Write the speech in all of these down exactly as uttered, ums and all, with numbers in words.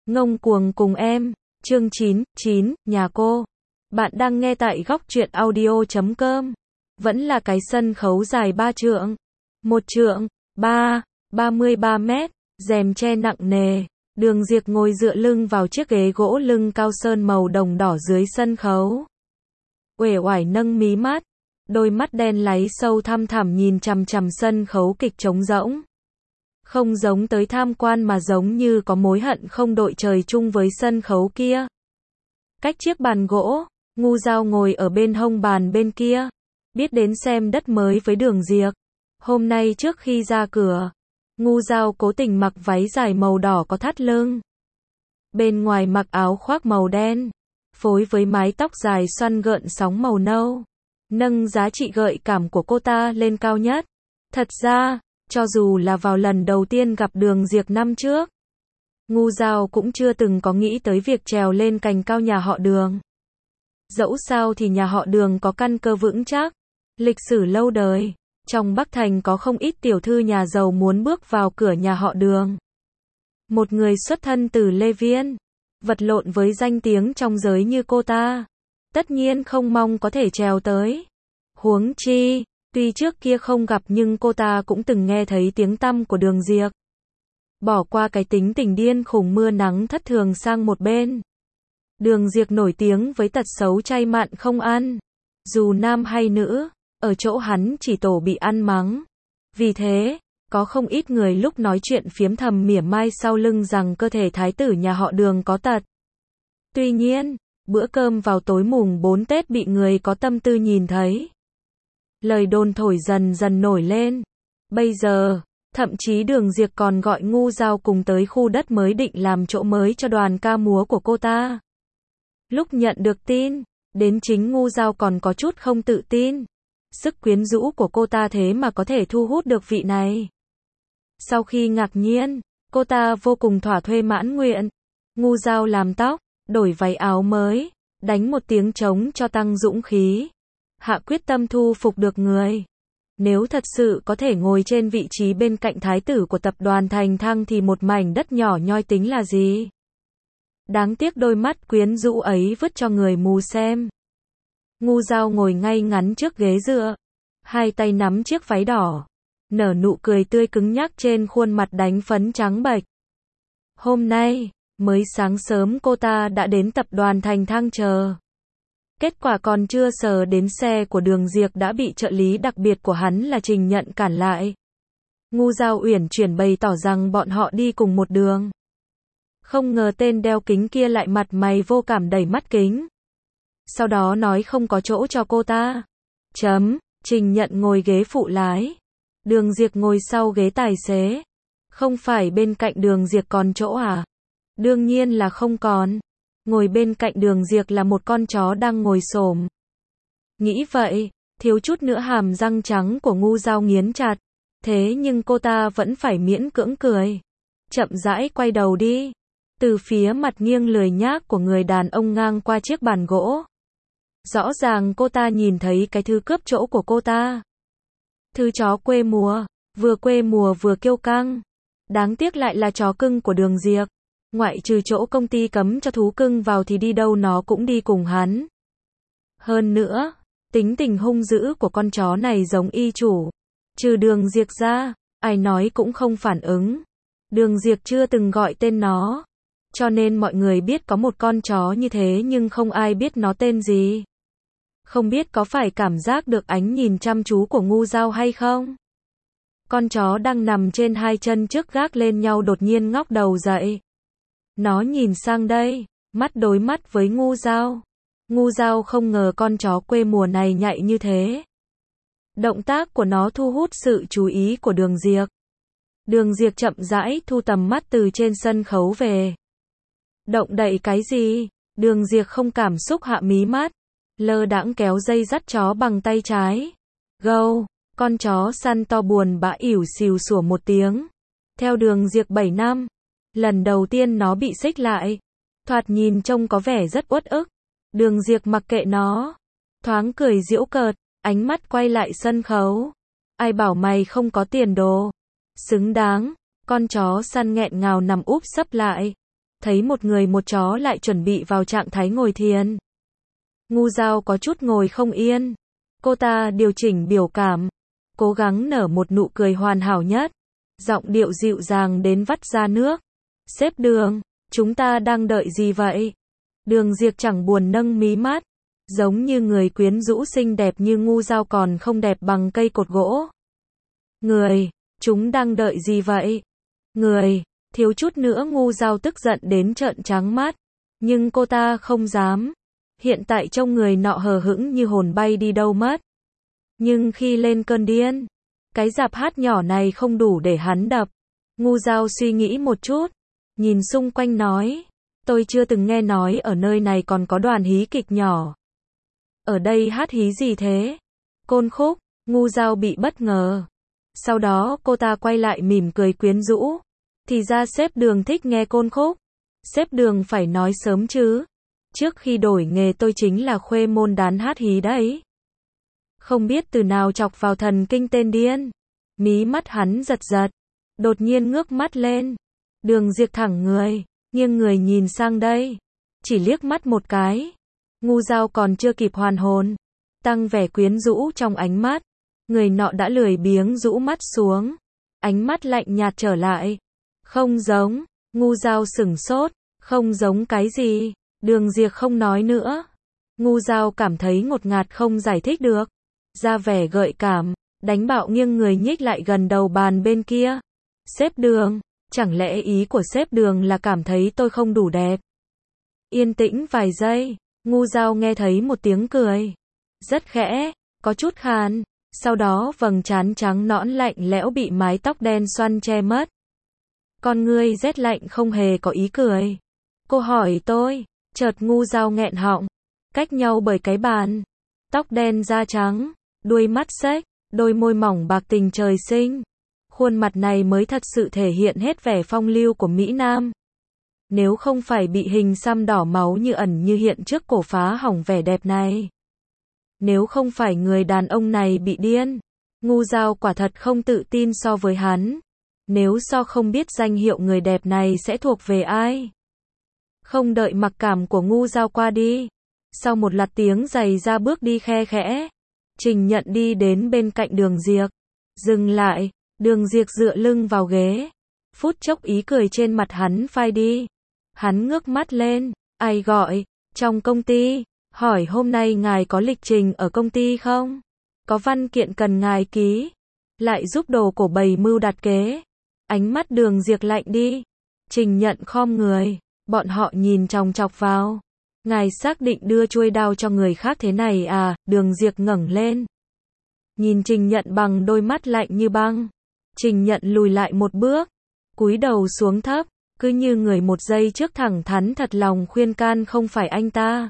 Ngông cuồng cùng em, chương chín, chín, nhà cô. Bạn đang nghe tại góc truyện audio chấm com. Vẫn là cái sân khấu dài ba trượng. Một trượng, ba, ba mươi ba mét, rèm che nặng nề. Đường Diệp ngồi dựa lưng vào chiếc ghế gỗ lưng cao sơn màu đồng đỏ dưới sân khấu. Uể oải nâng mí mắt, đôi mắt đen láy sâu thăm thẳm nhìn chằm chằm sân khấu kịch trống rỗng. Không giống tới tham quan mà giống như có mối hận không đội trời chung với sân khấu kia. Cách chiếc bàn gỗ, Ngu Dao ngồi ở bên hông bàn bên kia, biết đến xem đất mới với Đường Diệp. Hôm nay trước khi ra cửa, Ngu Dao cố tình mặc váy dài màu đỏ có thắt lưng. Bên ngoài mặc áo khoác màu đen, phối với mái tóc dài xoăn gợn sóng màu nâu, nâng giá trị gợi cảm của cô ta lên cao nhất. Thật ra, cho dù là vào lần đầu tiên gặp Đường Diệp năm trước, Ngu Dao cũng chưa từng có nghĩ tới việc trèo lên cành cao nhà họ Đường. Dẫu sao thì nhà họ Đường có căn cơ vững chắc, lịch sử lâu đời, trong Bắc Thành có không ít tiểu thư nhà giàu muốn bước vào cửa nhà họ Đường. Một người xuất thân từ Lê Viên, vật lộn với danh tiếng trong giới như cô ta, tất nhiên không mong có thể trèo tới. Huống chi, tuy trước kia không gặp nhưng cô ta cũng từng nghe thấy tiếng tăm của Đường Diệp. Bỏ qua cái tính tình điên khùng mưa nắng thất thường sang một bên. Đường Diệp nổi tiếng với tật xấu chay mặn không ăn. Dù nam hay nữ, ở chỗ hắn chỉ tổ bị ăn mắng. Vì thế, có không ít người lúc nói chuyện phiếm thầm mỉa mai sau lưng rằng cơ thể thái tử nhà họ Đường có tật. Tuy nhiên, bữa cơm vào tối mùng bốn Tết bị người có tâm tư nhìn thấy. Lời đồn thổi dần dần nổi lên. Bây giờ, thậm chí Đường Diệp còn gọi Ngu Dao cùng tới khu đất mới định làm chỗ mới cho đoàn ca múa của cô ta. Lúc nhận được tin, đến chính Ngu Dao còn có chút không tự tin. Sức quyến rũ của cô ta thế mà có thể thu hút được vị này. Sau khi ngạc nhiên, cô ta vô cùng thỏa thuê mãn nguyện. Ngu Dao làm tóc, đổi váy áo mới, đánh một tiếng trống cho tăng dũng khí. Hạ quyết tâm thu phục được người. Nếu thật sự có thể ngồi trên vị trí bên cạnh thái tử của tập đoàn Thành Thăng thì một mảnh đất nhỏ nhoi tính là gì? Đáng tiếc đôi mắt quyến rũ ấy vứt cho người mù xem. Ngu Dao ngồi ngay ngắn trước ghế dựa, hai tay nắm chiếc váy đỏ, nở nụ cười tươi cứng nhắc trên khuôn mặt đánh phấn trắng bệch. Hôm nay, mới sáng sớm cô ta đã đến tập đoàn Thành Thăng chờ. Kết quả còn chưa sờ đến xe của Đường Diệp đã bị trợ lý đặc biệt của hắn là Trình Nhận cản lại. Ngu Dao uyển chuyển bày tỏ rằng bọn họ đi cùng một đường. Không ngờ tên đeo kính kia lại mặt mày vô cảm đẩy mắt kính. Sau đó nói không có chỗ cho cô ta. Chấm, Trình Nhận ngồi ghế phụ lái. Đường Diệp ngồi sau ghế tài xế. Không phải bên cạnh Đường Diệp còn chỗ à? Đương nhiên là không còn. Ngồi bên cạnh Đường Diệp là một con chó đang ngồi xổm. Nghĩ vậy, thiếu chút nữa hàm răng trắng của Ngu Dao nghiến chặt. Thế nhưng cô ta vẫn phải miễn cưỡng cười. Chậm rãi quay đầu đi. Từ phía mặt nghiêng lười nhác của người đàn ông ngang qua chiếc bàn gỗ. Rõ ràng cô ta nhìn thấy cái thứ cướp chỗ của cô ta. Thứ chó quê mùa, vừa quê mùa vừa kiêu căng. Đáng tiếc lại là chó cưng của Đường Diệp. Ngoại trừ chỗ công ty cấm cho thú cưng vào thì đi đâu nó cũng đi cùng hắn. Hơn nữa, tính tình hung dữ của con chó này giống y chủ. Trừ Đường Diệp ra, ai nói cũng không phản ứng. Đường Diệp chưa từng gọi tên nó. Cho nên mọi người biết có một con chó như thế nhưng không ai biết nó tên gì. Không biết có phải cảm giác được ánh nhìn chăm chú của Ngu Dao hay không? Con chó đang nằm trên hai chân trước gác lên nhau đột nhiên ngóc đầu dậy. Nó nhìn sang đây, mắt đối mắt với Ngu Dao. Ngu Dao không ngờ con chó quê mùa này nhạy như thế. Động tác của nó thu hút sự chú ý của Đường Diệp. Đường Diệp chậm rãi thu tầm mắt từ trên sân khấu về. Động đậy cái gì? Đường Diệp không cảm xúc hạ mí mắt, lơ đãng kéo dây dắt chó bằng tay trái. Gâu, con chó săn to buồn bã ỉu xìu sủa một tiếng. Theo Đường Diệp bảy năm, lần đầu tiên nó bị xích lại. Thoạt nhìn trông có vẻ rất uất ức. Đường Diệp mặc kệ nó, thoáng cười giễu cợt, ánh mắt quay lại sân khấu. Ai bảo mày không có tiền đồ? Xứng đáng. Con chó săn nghẹn ngào nằm úp sấp lại. thấy một người một chó lại chuẩn bị vào trạng thái ngồi thiền. Ngu Dao có chút ngồi không yên. Cô ta điều chỉnh biểu cảm, cố gắng nở một nụ cười hoàn hảo nhất, giọng điệu dịu dàng đến vắt ra nước. Sếp Đường, chúng ta đang đợi gì vậy? Đường Diệp chẳng buồn nâng mí mắt, giống như người quyến rũ xinh đẹp như Ngu Dao còn không đẹp bằng cây cột gỗ. Người, chúng đang đợi gì vậy? Người, thiếu chút nữa Ngu Dao tức giận đến trợn trắng mắt, nhưng cô ta không dám. Hiện tại trông người nọ hờ hững như hồn bay đi đâu mất. Nhưng khi lên cơn điên, cái rạp hát nhỏ này không đủ để hắn đập. Ngu Dao suy nghĩ một chút, nhìn xung quanh nói, tôi chưa từng nghe nói ở nơi này còn có đoàn hí kịch nhỏ. Ở đây hát hí gì thế? Côn khúc. Ngu Dao bị bất ngờ. Sau đó cô ta quay lại mỉm cười quyến rũ. Thì ra sếp Đường thích nghe côn khúc. Sếp Đường phải nói sớm chứ. Trước khi đổi nghề tôi chính là khuê môn đàn hát hí đấy. Không biết từ nào chọc vào thần kinh tên điên. Mí mắt hắn giật giật. Đột nhiên ngước mắt lên. Đường Diệp thẳng người, nghiêng người nhìn sang đây. Chỉ liếc mắt một cái. Ngu Dao còn chưa kịp hoàn hồn, tăng vẻ quyến rũ trong ánh mắt. Người nọ đã lười biếng rũ mắt xuống. Ánh mắt lạnh nhạt trở lại. Không giống. Ngu Dao sửng sốt. Không giống cái gì? Đường Diệp không nói nữa. Ngu Dao cảm thấy ngột ngạt không giải thích được. Ra vẻ gợi cảm, đánh bạo nghiêng người nhích lại gần đầu bàn bên kia. Sếp Đường, chẳng lẽ ý của sếp Đường là cảm thấy tôi không đủ đẹp? Yên tĩnh vài giây, Ngu Dao nghe thấy một tiếng cười. Rất khẽ, có chút khàn. Sau đó vầng trán trắng nõn lạnh lẽo bị mái tóc đen xoăn che mất. Con ngươi rét lạnh không hề có ý cười. Cô hỏi tôi, chợt Ngu Dao nghẹn họng. Cách nhau bởi cái bàn. Tóc đen da trắng, đuôi mắt xếch, đôi môi mỏng bạc tình trời sinh. Khuôn mặt này mới thật sự thể hiện hết vẻ phong lưu của Mỹ Nam. Nếu không phải bị hình xăm đỏ máu như ẩn như hiện trước cổ phá hỏng vẻ đẹp này. Nếu không phải người đàn ông này bị điên. Ngu Dao quả thật không tự tin so với hắn. Nếu so không biết danh hiệu người đẹp này sẽ thuộc về ai. Không đợi mặc cảm của Ngu Dao qua đi. Sau một loạt tiếng giày ra bước đi khe khẽ. Trình Nhận đi đến bên cạnh Đường Diệp. Dừng lại. Đường Diệp dựa lưng vào ghế. Phút chốc ý cười trên mặt hắn phai đi. Hắn ngước mắt lên. Ai gọi? Trong công ty. Hỏi hôm nay ngài có lịch trình ở công ty không? Có văn kiện cần ngài ký? Lại giúp đồ cổ bày mưu đặt kế. Ánh mắt Đường Diệp lạnh đi. Trình Nhận khom người. Bọn họ nhìn chòng chọc vào. Ngài xác định đưa chuôi đao cho người khác thế này à? Đường Diệp ngẩng lên. Nhìn Trình Nhận bằng đôi mắt lạnh như băng. Trình Nhận lùi lại một bước. Cúi đầu xuống thấp. Cứ như người một giây trước thẳng thắn thật lòng khuyên can không phải anh ta.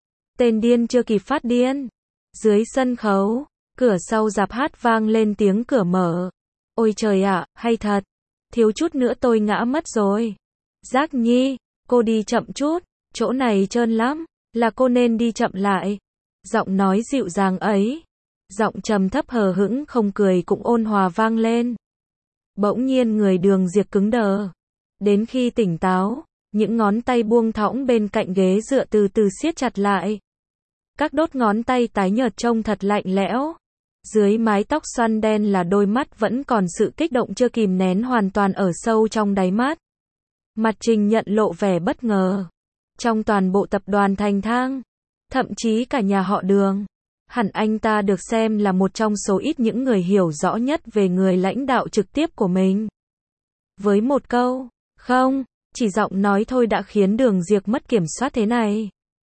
Tên điên chưa kịp phát điên. Dưới sân khấu, cửa sau rạp hát vang lên tiếng cửa mở. Ôi trời ạ, hay thật. Thiếu chút nữa tôi ngã mất rồi. Giác Nhi, cô đi chậm chút. Chỗ này trơn lắm. Là cô nên đi chậm lại. Giọng nói dịu dàng ấy. Giọng trầm thấp hờ hững không cười cũng ôn hòa vang lên. Bỗng nhiên người Đường Diệp cứng đờ. Đến khi tỉnh táo, những ngón tay buông thõng bên cạnh ghế dựa từ từ siết chặt lại. Các đốt ngón tay tái nhợt trông thật lạnh lẽo. Dưới mái tóc xoăn đen là đôi mắt vẫn còn sự kích động chưa kìm nén hoàn toàn ở sâu trong đáy mắt. Mặt Trình Nhận lộ vẻ bất ngờ. Trong toàn bộ tập đoàn Thành Thang, thậm chí cả nhà họ Đường, hẳn anh ta được xem là một trong số ít những người hiểu rõ nhất về người lãnh đạo trực tiếp của mình. Với một câu, không, chỉ giọng nói thôi đã khiến Đường Diệp mất kiểm soát thế này.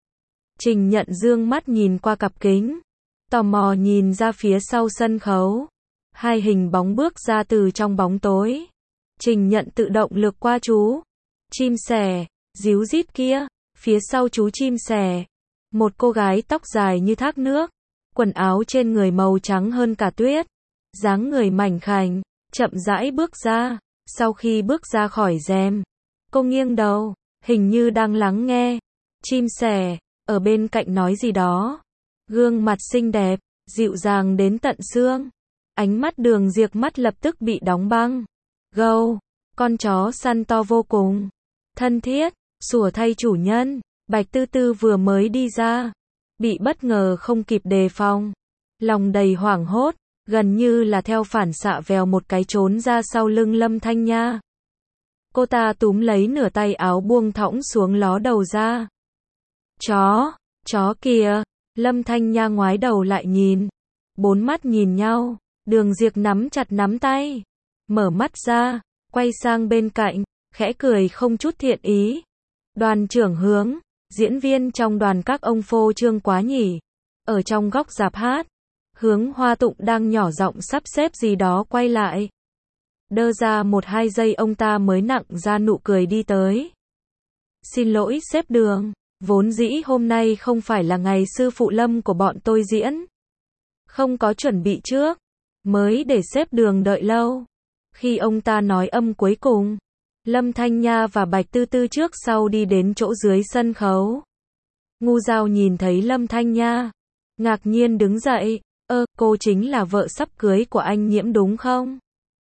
Trình Nhận dương mắt nhìn qua cặp kính, tò mò nhìn ra phía sau sân khấu. Hai hình bóng bước ra từ trong bóng tối. Trình Nhận tự động lược qua chú chim sẻ, díu dít kia. Phía sau chú chim sẻ, một cô gái tóc dài như thác nước, quần áo trên người màu trắng hơn cả tuyết, dáng người mảnh khảnh, chậm rãi bước ra. Sau khi bước ra khỏi rèm, cô nghiêng đầu, hình như đang lắng nghe. Chim sẻ ở bên cạnh nói gì đó. Gương mặt xinh đẹp, dịu dàng đến tận xương. Ánh mắt Đường Diệp mắt lập tức bị đóng băng. Gâu, con chó săn to vô cùng thân thiết, Sủa thay chủ nhân, Bạch Tư Tư vừa mới đi ra, bị bất ngờ không kịp đề phòng, lòng đầy hoảng hốt, gần như là theo phản xạ vèo một cái trốn ra sau lưng Lâm Thanh Nha. Cô ta túm lấy nửa tay áo buông thõng xuống ló đầu ra. Chó, chó kìa, Lâm Thanh Nha ngoái đầu lại nhìn, bốn mắt nhìn nhau, Đường Diệp nắm chặt nắm tay, mở mắt ra, quay sang bên cạnh, khẽ cười không chút thiện ý. Đoàn trưởng Hướng, diễn viên trong đoàn các ông phô trương quá nhỉ. Ở trong góc rạp hát, Hướng Hoa Tụng đang nhỏ giọng sắp xếp gì đó quay lại. Đơ ra một hai giây ông ta mới nặng ra nụ cười đi tới. Xin lỗi sếp Đường, vốn dĩ hôm nay không phải là ngày sư phụ Lâm của bọn tôi diễn. Không có chuẩn bị trước, mới để sếp Đường đợi lâu. Khi ông ta nói âm cuối cùng, Lâm Thanh Nha và Bạch Tư Tư trước sau đi đến chỗ dưới sân khấu. Ngu Giao nhìn thấy Lâm Thanh Nha, ngạc nhiên đứng dậy, ơ, cô chính là vợ sắp cưới của anh Nhiễm đúng không?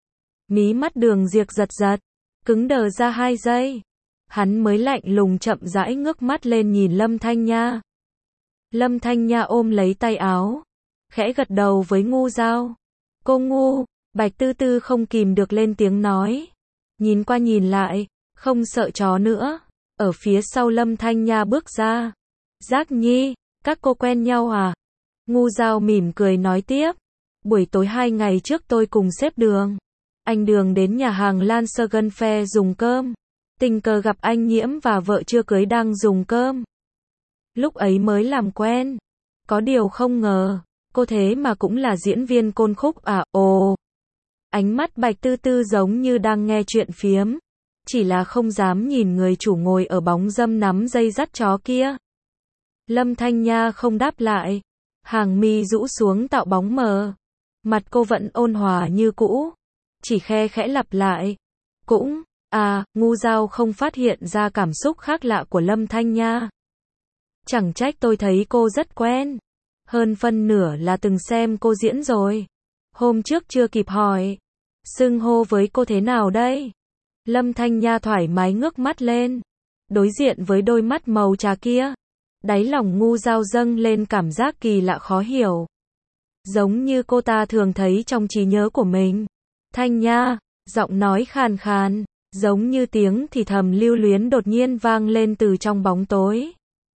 Mí mắt Đường Diệp giật giật, cứng đờ ra hai giây. Hắn mới lạnh lùng chậm rãi ngước mắt lên nhìn Lâm Thanh Nha. Lâm Thanh Nha ôm lấy tay áo, khẽ gật đầu với Ngu Giao. Cô ngu, Bạch Tư Tư không kìm được lên tiếng nói. Nhìn qua nhìn lại, không sợ chó nữa. Ở phía sau Lâm Thanh Nha bước ra. Giác Nhi, các cô quen nhau à? Ngu Giao mỉm cười nói tiếp. Buổi tối hai ngày trước tôi cùng sếp Đường. Anh Đường đến nhà hàng Lan Sergen Fair dùng cơm. Tình cờ gặp anh Nhiễm và vợ chưa cưới đang dùng cơm. Lúc ấy mới làm quen. Có điều không ngờ, cô thế mà cũng là diễn viên côn khúc à, ồ. Ánh mắt Bạch Tư Tư giống như đang nghe chuyện phiếm. Chỉ là không dám nhìn người chủ ngồi ở bóng râm nắm dây dắt chó kia. Lâm Thanh Nha không đáp lại. Hàng mi rũ xuống tạo bóng mờ. Mặt cô vẫn ôn hòa như cũ. Chỉ khe khẽ lặp lại. Cũng, à, Ngu Giao không phát hiện ra cảm xúc khác lạ của Lâm Thanh Nha. Chẳng trách tôi thấy cô rất quen. Hơn phân nửa là từng xem cô diễn rồi. Hôm trước chưa kịp hỏi. Xưng hô với cô thế nào đây? Lâm Thanh Nha thoải mái ngước mắt lên. Đối diện với đôi mắt màu trà kia. Đáy lòng Ngu Giao dâng lên cảm giác kỳ lạ khó hiểu. Giống như cô ta thường thấy trong trí nhớ của mình. Thanh Nha, giọng nói khàn khàn, giống như tiếng thì thầm lưu luyến đột nhiên vang lên từ trong bóng tối.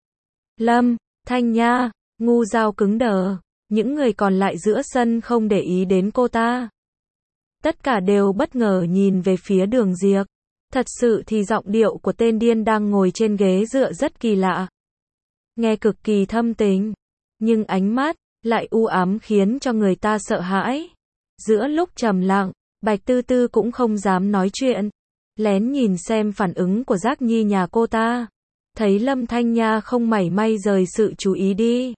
Lâm, Thanh Nha, Ngu Giao cứng đờ, những người còn lại giữa sân không để ý đến cô ta. Tất cả đều bất ngờ nhìn về phía Đường Diệp. Thật sự thì giọng điệu của tên điên đang ngồi trên ghế dựa rất kỳ lạ. Nghe cực kỳ thâm tình, nhưng ánh mắt lại u ám khiến cho người ta sợ hãi. Giữa lúc trầm lặng, Bạch Tư Tư cũng không dám nói chuyện, lén nhìn xem phản ứng của Giác Nhi nhà cô ta. Thấy Lâm Thanh Nha không mảy may rời sự chú ý đi.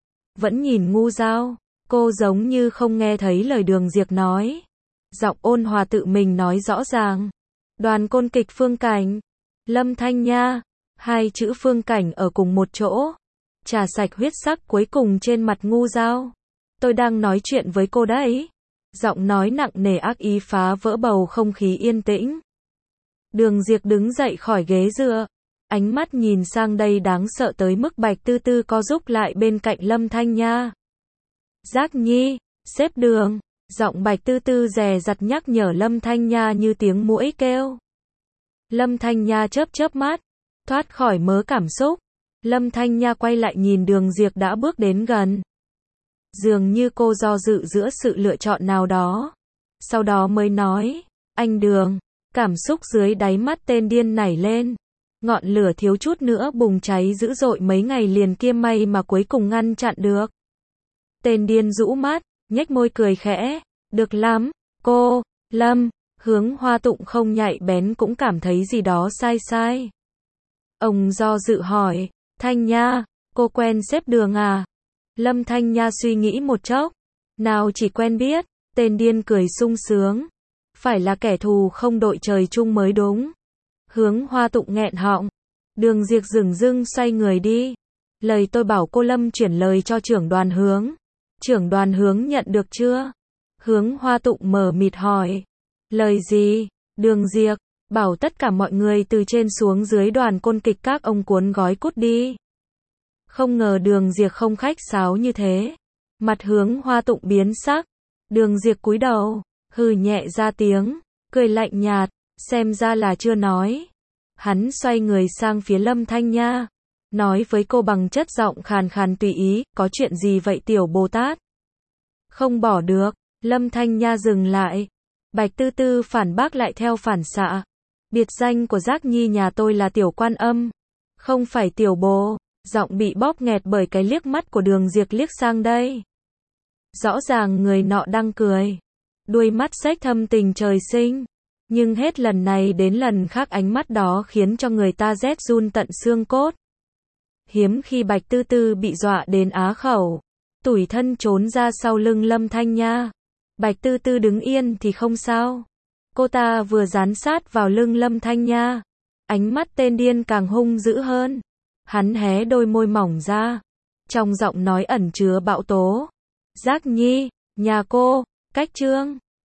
Vẫn nhìn Ngu Giao, cô giống như không nghe thấy lời Đường Diệp nói. Giọng ôn hòa tự mình nói rõ ràng. Đoàn côn kịch Phương Cảnh, Lâm Thanh Nha, hai chữ Phương Cảnh ở cùng một chỗ. Trà sạch huyết sắc cuối cùng trên mặt Ngu Giao. Tôi đang nói chuyện với cô đấy. Giọng nói nặng nề ác ý phá vỡ bầu không khí yên tĩnh. Đường Diệp đứng dậy khỏi ghế dựa. Ánh mắt nhìn sang đây đáng sợ tới mức Bạch Tư Tư co rúm lại bên cạnh Lâm Thanh Nha. Giác Nhi, sếp Đường. Giọng Bạch Tư Tư dè dặt nhắc nhở Lâm Thanh Nha như tiếng muỗi kêu. Lâm Thanh Nha chớp chớp mắt, thoát khỏi mớ cảm xúc. Lâm Thanh Nha quay lại nhìn Đường Diệp đã bước đến gần. Dường như cô do dự giữa sự lựa chọn nào đó. Sau đó mới nói, anh Đường. Cảm xúc dưới đáy mắt tên điên nảy lên. Ngọn lửa thiếu chút nữa bùng cháy dữ dội mấy ngày liền kia may mà cuối cùng ngăn chặn được. Tên điên rũ mắt, nhếch môi cười khẽ. Được lắm, cô, Lâm. Hướng Hoa Tụng không nhạy bén cũng cảm thấy gì đó sai sai. Ông do dự hỏi, Thanh Nha, cô quen sếp Đường à? Lâm Thanh Nha suy nghĩ một chốc. Nào chỉ quen biết, tên điên cười sung sướng. Phải là kẻ thù không đội trời chung mới đúng. Hướng Hoa Tụng nghẹn họng. Đường Diệp dửng dưng xoay người đi. Lời tôi bảo cô Lâm chuyển lời cho trưởng đoàn Hướng. Trưởng đoàn Hướng nhận được chưa? Hướng Hoa Tụng mở mịt hỏi. Lời gì? Đường Diệp, bảo tất cả mọi người từ trên xuống dưới đoàn côn kịch các ông cuốn gói cút đi. Không ngờ Đường Diệp không khách sáo như thế. Mặt Hướng Hoa Tụng biến sắc. Đường Diệp cúi đầu, hừ nhẹ ra tiếng, cười lạnh nhạt, xem ra là chưa nói. Hắn xoay người sang phía Lâm Thanh Nha, nói với cô bằng chất giọng khàn khàn tùy ý, có chuyện gì vậy tiểu Bồ Tát? Không bỏ được. Lâm Thanh Nha dừng lại. Bạch Tư Tư phản bác lại theo phản xạ. Biệt danh của Giác Nhi nhà tôi là Tiểu Quan Âm, không phải Tiểu Bồ. Giọng bị bóp nghẹt bởi cái liếc mắt của Đường Diệp liếc sang đây. Rõ ràng người nọ đang cười. Đuôi mắt xếch thâm tình trời sinh. Nhưng hết lần này đến lần khác ánh mắt đó khiến cho người ta rét run tận xương cốt. Hiếm khi Bạch Tư Tư bị dọa đến á khẩu. Tủi thân trốn ra sau lưng Lâm Thanh Nha. Bạch Tư Tư đứng yên thì không sao. Cô ta vừa dán sát vào lưng Lâm Thanh Nha. Ánh mắt tên điên càng hung dữ hơn. Hắn hé đôi môi mỏng ra. Trong giọng nói ẩn chứa bạo tố. Giác Nhi, nhà cô, cách trương.